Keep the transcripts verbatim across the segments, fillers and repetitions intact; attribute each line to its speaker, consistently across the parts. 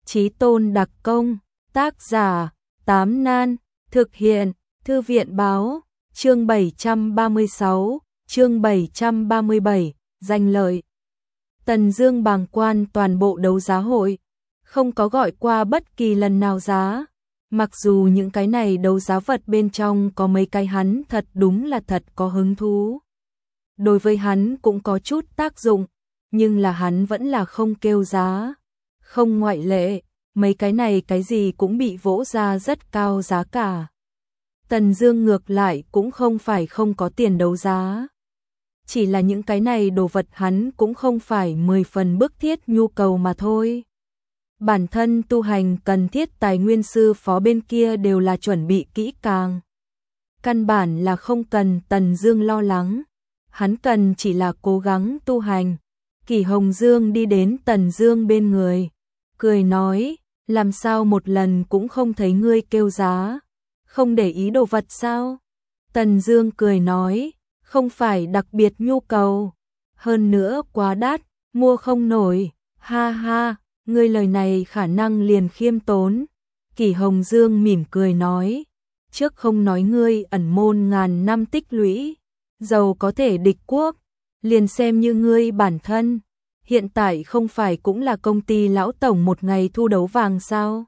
Speaker 1: Chí Tôn đặc công, tác giả, Tám Nan, thực hiện, Thư viện báo, chương bảy trăm ba mươi sáu, chương bảy trăm ba mươi bảy, danh lợi. Tần Dương bàng quan toàn bộ đấu giá hội, không có gọi qua bất kỳ lần nào giá. Mặc dù những cái này đấu giá vật bên trong có mấy cái hắn thật đúng là thật có hứng thú. Đối với hắn cũng có chút tác dụng, nhưng là hắn vẫn là không kêu giá. Không ngoại lệ, mấy cái này cái gì cũng bị vỗ ra rất cao giá cả. Tần Dương ngược lại cũng không phải không có tiền đấu giá. Chỉ là những cái này đồ vật hắn cũng không phải mười phần bức thiết nhu cầu mà thôi. Bản thân tu hành cần thiết tài nguyên sư phó bên kia đều là chuẩn bị kỹ càng. Căn bản là không cần Tần Dương lo lắng. Hắn cần chỉ là cố gắng tu hành. Kỷ Hồng Dương đi đến Tần Dương bên người, cười nói, làm sao một lần cũng không thấy ngươi kêu giá, không để ý đồ vật sao? Tần Dương cười nói, không phải đặc biệt nhu cầu, hơn nữa quá đắt, mua không nổi, ha ha, ngươi lời này khả năng liền khiêm tốn. Kỷ Hồng Dương mỉm cười nói, trước không nói ngươi ẩn môn ngàn năm tích lũy, giàu có thể địch quốc, liền xem như ngươi bản thân, hiện tại không phải cũng là công ty lão tổng một ngày thu đấu vàng sao?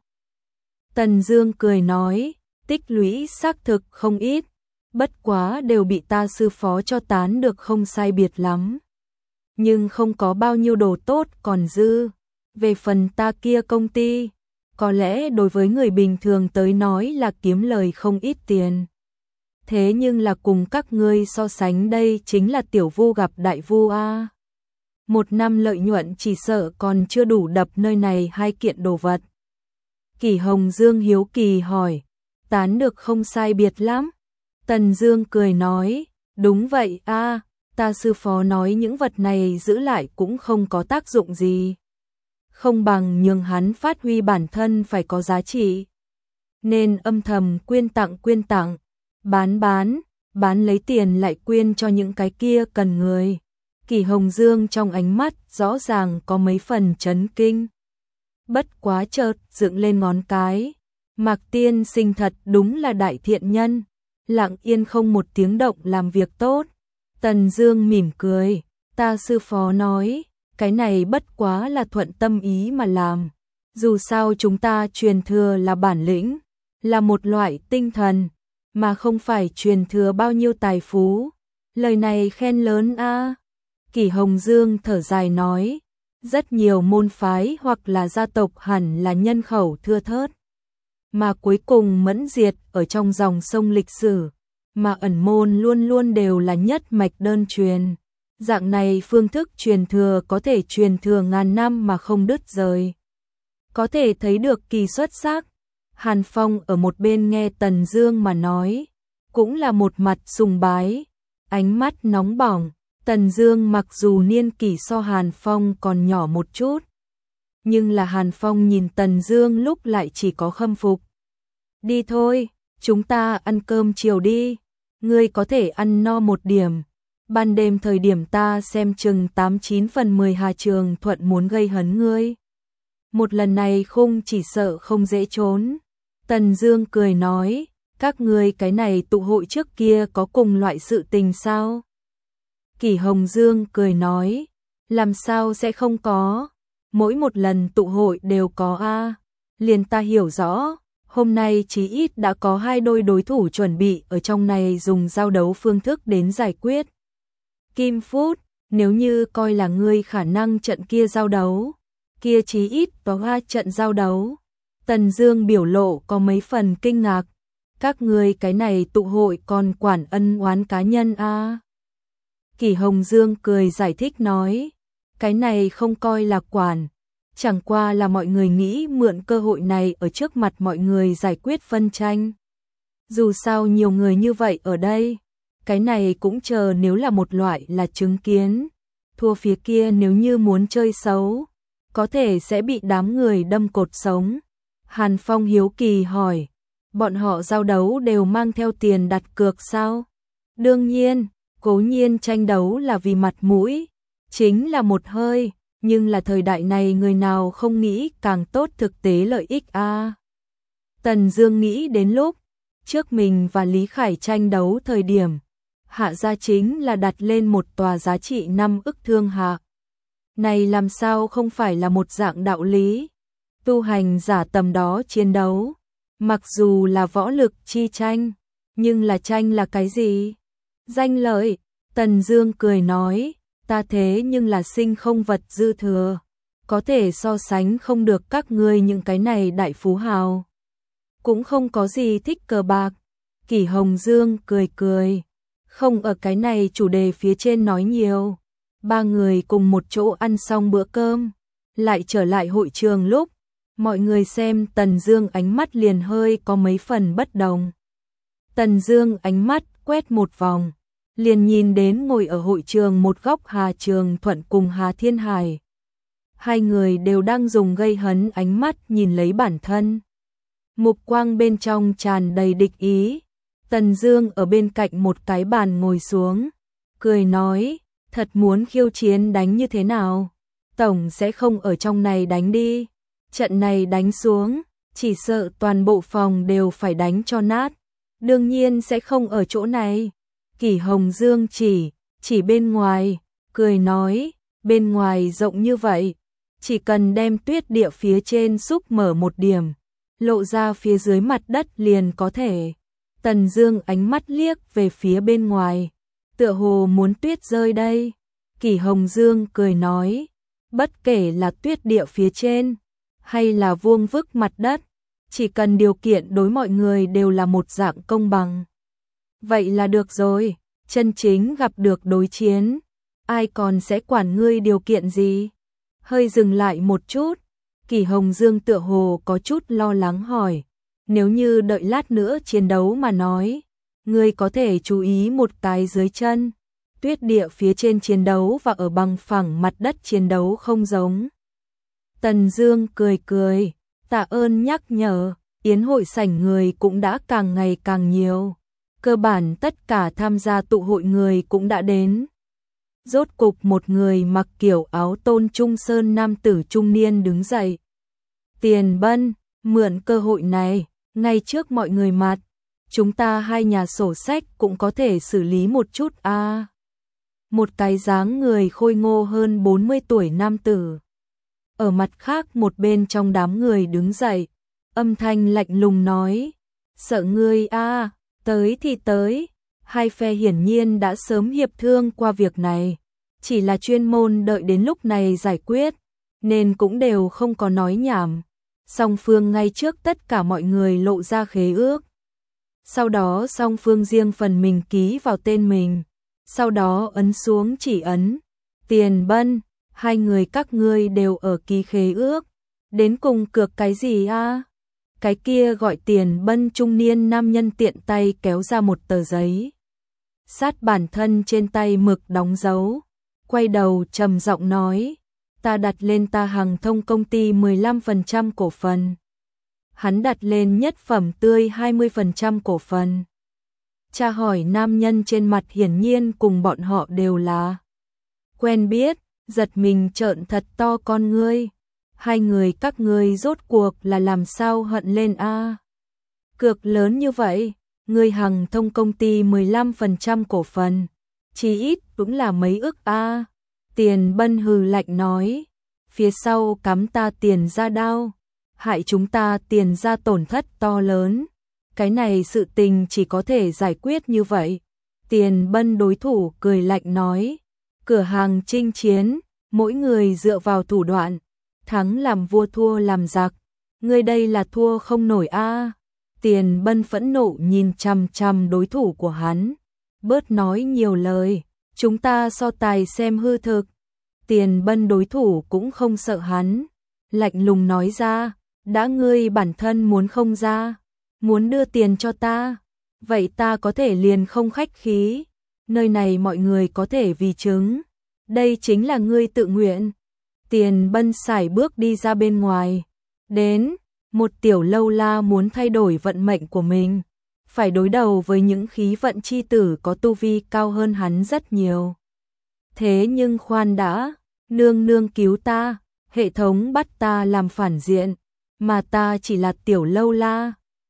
Speaker 1: Tần Dương cười nói, tích lũy xác thực không ít, bất quá đều bị ta sư phó cho tán được không sai biệt lắm. Nhưng không có bao nhiêu đồ tốt còn dư. Về phần ta kia công ty, có lẽ đối với người bình thường tới nói là kiếm lời không ít tiền. Thế nhưng là cùng các ngươi so sánh đây chính là tiểu vu gặp đại vu a. Một năm lợi nhuận chỉ sợ còn chưa đủ đập nơi này hai kiện đồ vật. Kỷ Hồng Dương hiếu kỳ hỏi, tán được không sai biệt lắm? Tần Dương cười nói, đúng vậy a, ta sư phó nói những vật này giữ lại cũng không có tác dụng gì. Không bằng nhường hắn phát huy bản thân phải có giá trị. Nên âm thầm quyên tặng quyên tặng, bán bán, bán lấy tiền lại quyên cho những cái kia cần người. Kỷ Hồng Dương trong ánh mắt rõ ràng có mấy phần chấn kinh. Bất quá chợt dựng lên ngón cái, Mạc tiên sinh thật đúng là đại thiện nhân, lặng yên không một tiếng động làm việc tốt. Tần Dương mỉm cười, ta sư phó nói, cái này bất quá là thuận tâm ý mà làm. Dù sao chúng ta truyền thừa là bản lĩnh, là một loại tinh thần, mà không phải truyền thừa bao nhiêu tài phú. Lời này khen lớn a. Kỷ Hồng Dương thở dài nói, rất nhiều môn phái hoặc là gia tộc hẳn là nhân khẩu thưa thớt, mà cuối cùng mẫn diệt ở trong dòng sông lịch sử, mà ẩn môn luôn luôn đều là nhất mạch đơn truyền. Dạng này phương thức truyền thừa có thể truyền thừa ngàn năm mà không đứt rời. Có thể thấy được kỳ xuất sắc. Hàn Phong ở một bên nghe Tần Dương mà nói, cũng là một mặt sùng bái, ánh mắt nóng bỏng. Tần Dương mặc dù niên kỷ so Hàn Phong còn nhỏ một chút, nhưng là Hàn Phong nhìn Tần Dương lúc lại chỉ có khâm phục. Đi thôi, chúng ta ăn cơm chiều đi, ngươi có thể ăn no một điểm. Ban đêm thời điểm ta xem chừng tám chín phần mười Hà Trường Thuận muốn gây hấn ngươi. Một lần này khung chỉ sợ không dễ trốn. Tần Dương cười nói, các ngươi cái này tụ hội trước kia có cùng loại sự tình sao? Kỷ Hồng Dương cười nói, làm sao sẽ không có, mỗi một lần tụ hội đều có a. Liền ta hiểu rõ, hôm nay chí ít đã có hai đôi đối thủ chuẩn bị ở trong này dùng giao đấu phương thức đến giải quyết. Kim Phút, nếu như coi là ngươi khả năng trận kia giao đấu, kia chí ít có hai trận giao đấu. Tần Dương biểu lộ có mấy phần kinh ngạc, các ngươi cái này tụ hội còn quản ân oán cá nhân a. À. Kỷ Hồng Dương cười giải thích nói, cái này không coi là quản, chẳng qua là mọi người nghĩ mượn cơ hội này ở trước mặt mọi người giải quyết phân tranh. Dù sao nhiều người như vậy ở đây, cái này cũng chờ nếu là một loại là chứng kiến, thua phía kia nếu như muốn chơi xấu, có thể sẽ bị đám người đâm cột sống. Hàn Phong hiếu kỳ hỏi, bọn họ giao đấu đều mang theo tiền đặt cược sao? Đương nhiên, cố nhiên tranh đấu là vì mặt mũi, chính là một hơi, nhưng là thời đại này người nào không nghĩ càng tốt thực tế lợi ích a. À. Tần Dương nghĩ đến lúc trước mình và Lý Khải tranh đấu thời điểm, Hạ gia chính là đặt lên một tòa giá trị năm ức thương hạ. Này làm sao không phải là một dạng đạo lý? Tu hành giả tầm đó chiến đấu, mặc dù là võ lực chi tranh, nhưng là tranh là cái gì? Danh lợi. Tần Dương cười nói, ta thế nhưng là sinh không vật dư thừa, có thể so sánh không được các ngươi những cái này đại phú hào. Cũng không có gì thích cờ bạc. Kỷ Hồng Dương cười cười, không ở cái này chủ đề phía trên nói nhiều. Ba người cùng một chỗ ăn xong bữa cơm, lại trở lại hội trường lúc, mọi người xem Tần Dương ánh mắt liền hơi có mấy phần bất đồng. Tần Dương ánh mắt quét một vòng, liền nhìn đến ngồi ở hội trường một góc Hà Trường Thuận cùng Hà Thiên Hải. Hai người đều đang dùng gây hấn ánh mắt nhìn lấy bản thân. Mục quang bên trong tràn đầy địch ý. Tần Dương ở bên cạnh một cái bàn ngồi xuống, cười nói, thật muốn khiêu chiến đánh như thế nào? Tổng sẽ không ở trong này đánh đi. Trận này đánh xuống, chỉ sợ toàn bộ phòng đều phải đánh cho nát. Đương nhiên sẽ không ở chỗ này. Kỷ Hồng Dương chỉ, chỉ bên ngoài, cười nói, bên ngoài rộng như vậy, chỉ cần đem tuyết địa phía trên xúc mở một điểm, lộ ra phía dưới mặt đất liền có thể. Tần Dương ánh mắt liếc về phía bên ngoài, tựa hồ muốn tuyết rơi đây. Kỷ Hồng Dương cười nói, bất kể là tuyết địa phía trên, hay là vuông vức mặt đất, chỉ cần điều kiện đối mọi người đều là một dạng công bằng. Vậy là được rồi, chân chính gặp được đối chiến, ai còn sẽ quản ngươi điều kiện gì? Hơi dừng lại một chút, Kỷ Hồng Dương tựa hồ có chút lo lắng hỏi, nếu như đợi lát nữa chiến đấu mà nói, ngươi có thể chú ý một cái dưới chân. Tuyết địa phía trên chiến đấu và ở bằng phẳng mặt đất chiến đấu không giống. Tần Dương cười cười, tạ ơn nhắc nhở, yến hội sảnh người cũng đã càng ngày càng nhiều. Cơ bản tất cả tham gia tụ hội người cũng đã đến. Rốt cục một người mặc kiểu áo tôn trung sơn nam tử trung niên đứng dậy. Tiền Bân, mượn cơ hội này, ngay trước mọi người mặt, chúng ta hai nhà sổ sách cũng có thể xử lý một chút a. À. Một cái dáng người khôi ngô hơn bốn mươi tuổi nam tử. Ở mặt khác một bên trong đám người đứng dậy, âm thanh lạnh lùng nói, sợ ngươi a, à, tới thì tới. Hai phe hiển nhiên đã sớm hiệp thương qua việc này, chỉ là chuyên môn đợi đến lúc này giải quyết, nên cũng đều không có nói nhảm. Song phương ngay trước tất cả mọi người lộ ra khế ước. Sau đó song phương riêng phần mình ký vào tên mình, sau đó ấn xuống chỉ ấn. Tiền Bân, hai người các ngươi đều ở ký khế ước, đến cùng cược cái gì a? À? Cái kia gọi Tiền Bân trung niên nam nhân tiện tay kéo ra một tờ giấy, sát bản thân trên tay mực đóng dấu, quay đầu trầm giọng nói, ta đặt lên ta hàng thông công ty mười lăm phần trăm cổ phần. Hắn đặt lên Nhất Phẩm Tươi hai mươi phần trăm cổ phần. Cha hỏi nam nhân trên mặt hiển nhiên cùng bọn họ đều là quen biết, giật mình trợn thật to con ngươi. Hai người các ngươi rốt cuộc là làm sao hận lên a? À? Cược lớn như vậy, ngươi hàng thông công ty mười lăm phần trăm cổ phần, chỉ ít cũng là mấy ức a. À? Tiền Bân hừ lạnh nói, phía sau cắm ta tiền ra đao, hại chúng ta tiền ra tổn thất to lớn. Cái này sự tình chỉ có thể giải quyết như vậy. Tiền Bân đối thủ cười lạnh nói, cửa hàng chinh chiến, mỗi người dựa vào thủ đoạn, thắng làm vua thua làm giặc, ngươi đây là thua không nổi a. À. Tiền Bân phẫn nộ nhìn chằm chằm đối thủ của hắn, bớt nói nhiều lời, chúng ta so tài xem hư thực. Tiền Bân đối thủ cũng không sợ hắn, lạnh lùng nói ra, đã ngươi bản thân muốn không ra, muốn đưa tiền cho ta, vậy ta có thể liền không khách khí, nơi này mọi người có thể vì chứng, đây chính là ngươi tự nguyện. Tiền Bân sải bước đi ra bên ngoài, đến, một tiểu lâu la muốn thay đổi vận mệnh của mình, phải đối đầu với những khí vận chi tử có tu vi cao hơn hắn rất nhiều. Thế nhưng khoan đã, Nương nương cứu ta, hệ thống bắt ta làm phản diện, mà ta chỉ là tiểu lâu la.